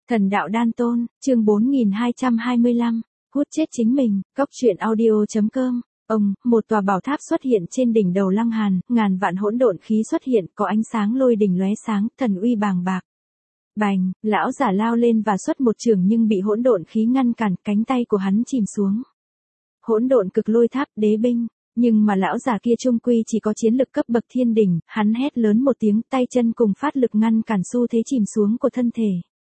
Thần đạo đan tôn, chương 4225, hút chết chính mình, Cốc truyện audio.com. Một tòa bảo tháp xuất hiện trên đỉnh đầu Lăng Hàn, ngàn vạn hỗn độn khí xuất hiện, có ánh sáng lôi đình lóe sáng, thần uy bàng bạc. Bành, lão giả lao lên và xuất một chưởng nhưng bị hỗn độn khí ngăn cản, cánh tay của hắn chìm xuống. Hỗn độn cực lôi tháp, đế binh. Nhưng mà lão già kia chung quy chỉ có chiến lực cấp bậc thiên đỉnh, hắn hét lớn một tiếng, tay chân cùng phát lực ngăn cản xu thế chìm xuống của thân thể.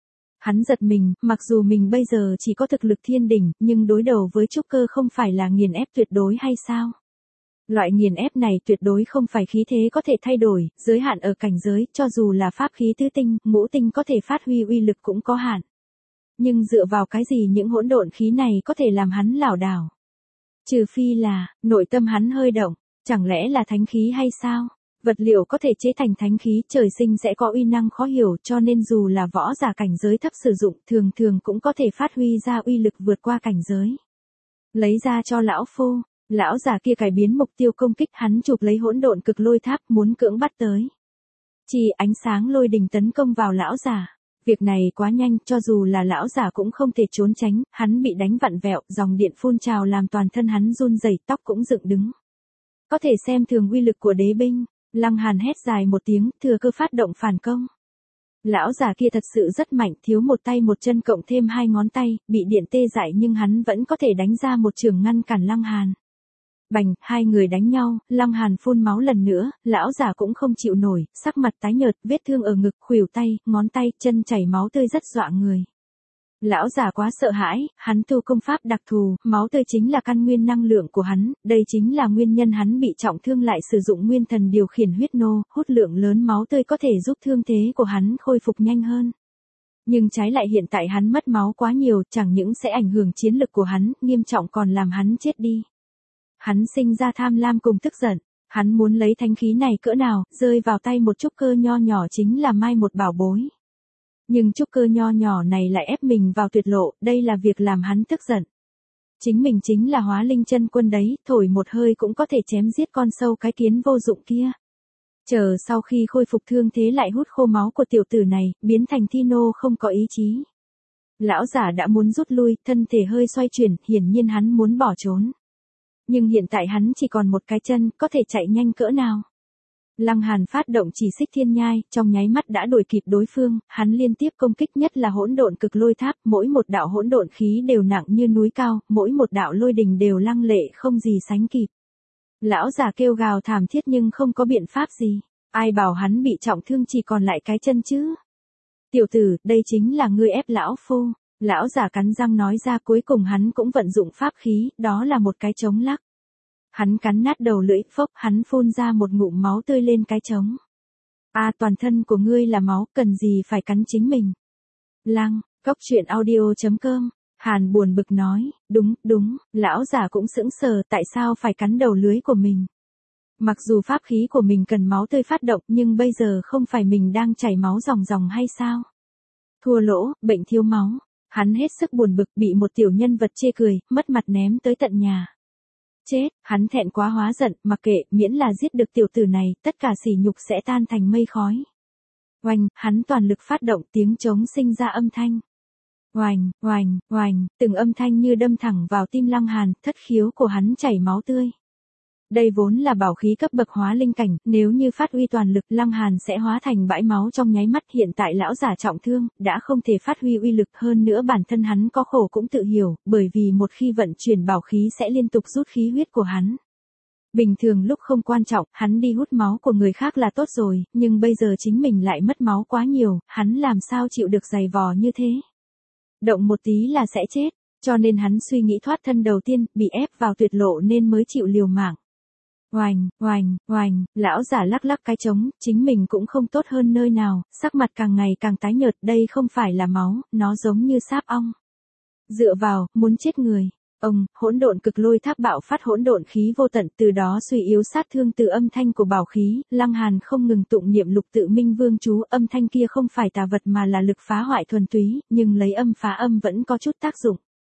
Hắn giật mình, mặc dù mình bây giờ chỉ có thực lực thiên đỉnh, nhưng đối đầu với trúc cơ không phải là nghiền ép tuyệt đối hay sao? Loại nghiền ép này tuyệt đối không phải khí thế có thể thay đổi, giới hạn ở cảnh giới, cho dù là pháp khí tứ tinh, ngũ tinh có thể phát huy uy lực cũng có hạn. Nhưng dựa vào cái gì những hỗn độn khí này có thể làm hắn lảo đảo? Trừ phi là, nội tâm hắn hơi động, chẳng lẽ là thánh khí hay sao? Vật liệu có thể chế thành thánh khí trời sinh sẽ có uy năng khó hiểu, cho nên dù là võ giả cảnh giới thấp sử dụng thường thường cũng có thể phát huy ra uy lực vượt qua cảnh giới. Lấy ra cho lão phu, lão già kia cải biến mục tiêu công kích, hắn chụp lấy hỗn độn cực lôi tháp muốn cưỡng bắt tới. Chỉ ánh sáng lôi đình tấn công vào lão già. Việc này quá nhanh, cho dù là lão giả cũng không thể trốn tránh, hắn bị đánh vặn vẹo, dòng điện phun trào làm toàn thân hắn run rẩy, tóc cũng dựng đứng. Có thể xem thường uy lực của đế binh. Lăng Hàn hét dài một tiếng, thừa cơ phát động phản công. Lão già kia thật sự rất mạnh, thiếu một tay một chân cộng thêm hai ngón tay, bị điện tê dại nhưng hắn vẫn có thể đánh ra một chưởng ngăn cản Lăng Hàn. Bành, hai người đánh nhau, Lăng Hàn phun máu lần nữa, lão già cũng không chịu nổi, sắc mặt tái nhợt, vết thương ở ngực, khuỷu tay, ngón tay, chân chảy máu tươi rất dọa người. Lão già quá sợ hãi, hắn tu công pháp đặc thù, máu tươi chính là căn nguyên năng lượng của hắn, đây chính là nguyên nhân hắn bị trọng thương lại sử dụng nguyên thần điều khiển huyết nô, hút lượng lớn máu tươi có thể giúp thương thế của hắn khôi phục nhanh hơn. Nhưng trái lại hiện tại hắn mất máu quá nhiều, chẳng những sẽ ảnh hưởng chiến lực của hắn, nghiêm trọng còn làm hắn chết đi. Hắn sinh ra tham lam cùng tức giận, hắn muốn lấy thánh khí này cỡ nào, rơi vào tay một trúc cơ nho nhỏ chính là mai một bảo bối. Nhưng trúc cơ nho nhỏ này lại ép mình vào tuyệt lộ, đây là việc làm hắn tức giận. Chính mình chính là Hóa Linh chân quân đấy, thổi một hơi cũng có thể chém giết con sâu cái kiến vô dụng kia. Chờ sau khi khôi phục thương thế lại hút khô máu của tiểu tử này, biến thành thi nô không có ý chí. Lão giả đã muốn rút lui, thân thể hơi xoay chuyển, hiển nhiên hắn muốn bỏ trốn. Nhưng hiện tại hắn chỉ còn một cái chân, có thể chạy nhanh cỡ nào. Lăng Hàn phát động chỉ xích thiên nhai, trong nháy mắt đã đuổi kịp đối phương, hắn liên tiếp công kích nhất là hỗn độn cực lôi tháp, mỗi một đạo hỗn độn khí đều nặng như núi cao, mỗi một đạo lôi đình đều lăng lệ không gì sánh kịp. Lão già kêu gào thảm thiết nhưng không có biện pháp gì, ai bảo hắn bị trọng thương chỉ còn lại cái chân chứ. Tiểu tử, đây chính là ngươi ép lão phu. Lão già cắn răng nói ra, cuối cùng hắn cũng vận dụng pháp khí, đó là một cái trống lắc. Hắn cắn nát đầu lưỡi, phốc, hắn phun ra một ngụm máu tươi lên cái trống. Toàn thân của ngươi là máu, cần gì phải cắn chính mình. Cốc truyện audio.com. Hàn buồn bực nói, đúng, lão già cũng sững sờ, tại sao phải cắn đầu lưỡi của mình. Mặc dù pháp khí của mình cần máu tươi phát động, nhưng bây giờ không phải mình đang chảy máu ròng ròng hay sao? Thua lỗ, bệnh thiếu máu. Hắn hết sức buồn bực, bị một tiểu nhân vật chê cười, mất mặt ném tới tận nhà. Chết, hắn thẹn quá hóa giận, mặc kệ, miễn là giết được tiểu tử này, tất cả sỉ nhục sẽ tan thành mây khói. Oanh, hắn toàn lực phát động, tiếng trống sinh ra âm thanh. Oanh, từng âm thanh như đâm thẳng vào tim Lăng Hàn, thất khiếu của hắn chảy máu tươi. Đây vốn là bảo khí cấp bậc hóa linh cảnh, nếu như phát huy toàn lực Lăng Hàn sẽ hóa thành bãi máu trong nháy mắt. Hiện tại lão giả trọng thương, đã không thể phát huy uy lực, hơn nữa bản thân hắn có khổ cũng tự hiểu, bởi vì một khi vận chuyển bảo khí sẽ liên tục rút khí huyết của hắn. Bình thường lúc không quan trọng, hắn đi hút máu của người khác là tốt rồi, nhưng bây giờ chính mình lại mất máu quá nhiều, hắn làm sao chịu được giày vò như thế. Động một tí là sẽ chết, cho nên hắn suy nghĩ thoát thân đầu tiên, bị ép vào tuyệt lộ nên mới chịu liều mạng. Oanh, lão giả lắc lắc cái trống, chính mình cũng không tốt hơn nơi nào, sắc mặt càng ngày càng tái nhợt, đây không phải là máu, nó giống như sáp ong. Dựa vào, muốn chết người. Hỗn độn cực lôi tháp bạo phát hỗn độn khí vô tận, từ đó suy yếu sát thương từ âm thanh của bảo khí, Lăng Hàn không ngừng tụng niệm lục tự minh vương chú, âm thanh kia không phải tà vật mà là lực phá hoại thuần túy, nhưng lấy âm phá âm vẫn có chút tác dụng.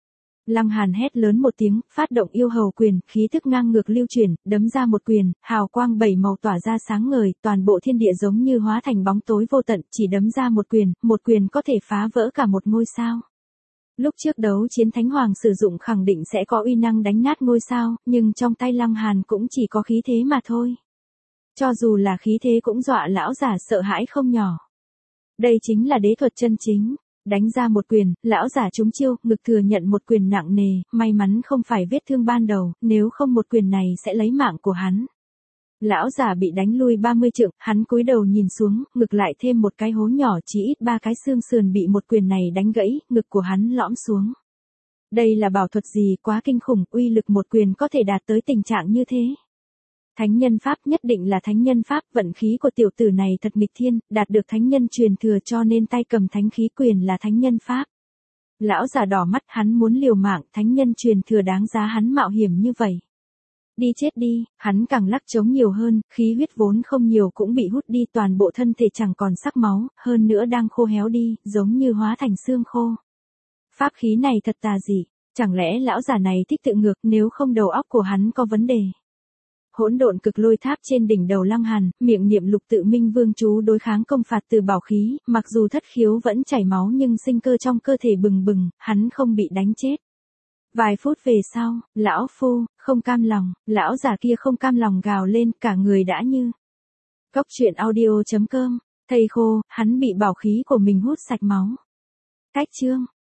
Lăng Hàn hét lớn một tiếng, phát động yêu hầu quyền, khí thức ngang ngược lưu chuyển, đấm ra một quyền, hào quang 7 màu tỏa ra sáng ngời, toàn bộ thiên địa giống như hóa thành bóng tối vô tận, chỉ đấm ra một quyền có thể phá vỡ cả một ngôi sao. Lúc trước đấu chiến Thánh Hoàng sử dụng khẳng định sẽ có uy năng đánh nát ngôi sao, nhưng trong tay Lăng Hàn cũng chỉ có khí thế mà thôi. Cho dù là khí thế cũng dọa lão giả sợ hãi không nhỏ. Đây chính là đế thuật chân chính. Đánh ra một quyền, lão giả trúng chiêu, ngực thừa nhận một quyền nặng nề, may mắn không phải vết thương ban đầu, nếu không một quyền này sẽ lấy mạng của hắn. Lão giả bị đánh lui 30 trượng, hắn cúi đầu nhìn xuống, ngực lại thêm một cái hố nhỏ, chỉ ít 3 cái xương sườn bị một quyền này đánh gãy, ngực của hắn lõm xuống. Đây là bảo thuật gì quá kinh khủng, uy lực một quyền có thể đạt tới tình trạng như thế. Thánh nhân pháp nhất định là thánh nhân pháp, vận khí của tiểu tử này thật nghịch thiên, đạt được thánh nhân truyền thừa cho nên tay cầm thánh khí quyền là thánh nhân pháp. Lão già đỏ mắt, hắn muốn liều mạng, thánh nhân truyền thừa đáng giá hắn mạo hiểm như vậy. Đi chết đi, hắn càng lắc chống nhiều hơn, khí huyết vốn không nhiều cũng bị hút đi, toàn bộ thân thể chẳng còn sắc máu, hơn nữa đang khô héo đi, giống như hóa thành xương khô. Pháp khí này thật tà dị, chẳng lẽ lão già này thích tự ngược, nếu không đầu óc của hắn có vấn đề. Hỗn độn cực lôi tháp trên đỉnh đầu Lăng Hàn, miệng niệm lục tự minh vương chú đối kháng công phạt từ bảo khí, mặc dù thất khiếu vẫn chảy máu nhưng sinh cơ trong cơ thể bừng bừng, hắn không bị đánh chết. Vài phút về sau, lão phu, không cam lòng, lão già kia không cam lòng gào lên, cả người đã như. Cốc truyện audio.com, thầy khô, hắn bị bảo khí của mình hút sạch máu. Cách chương.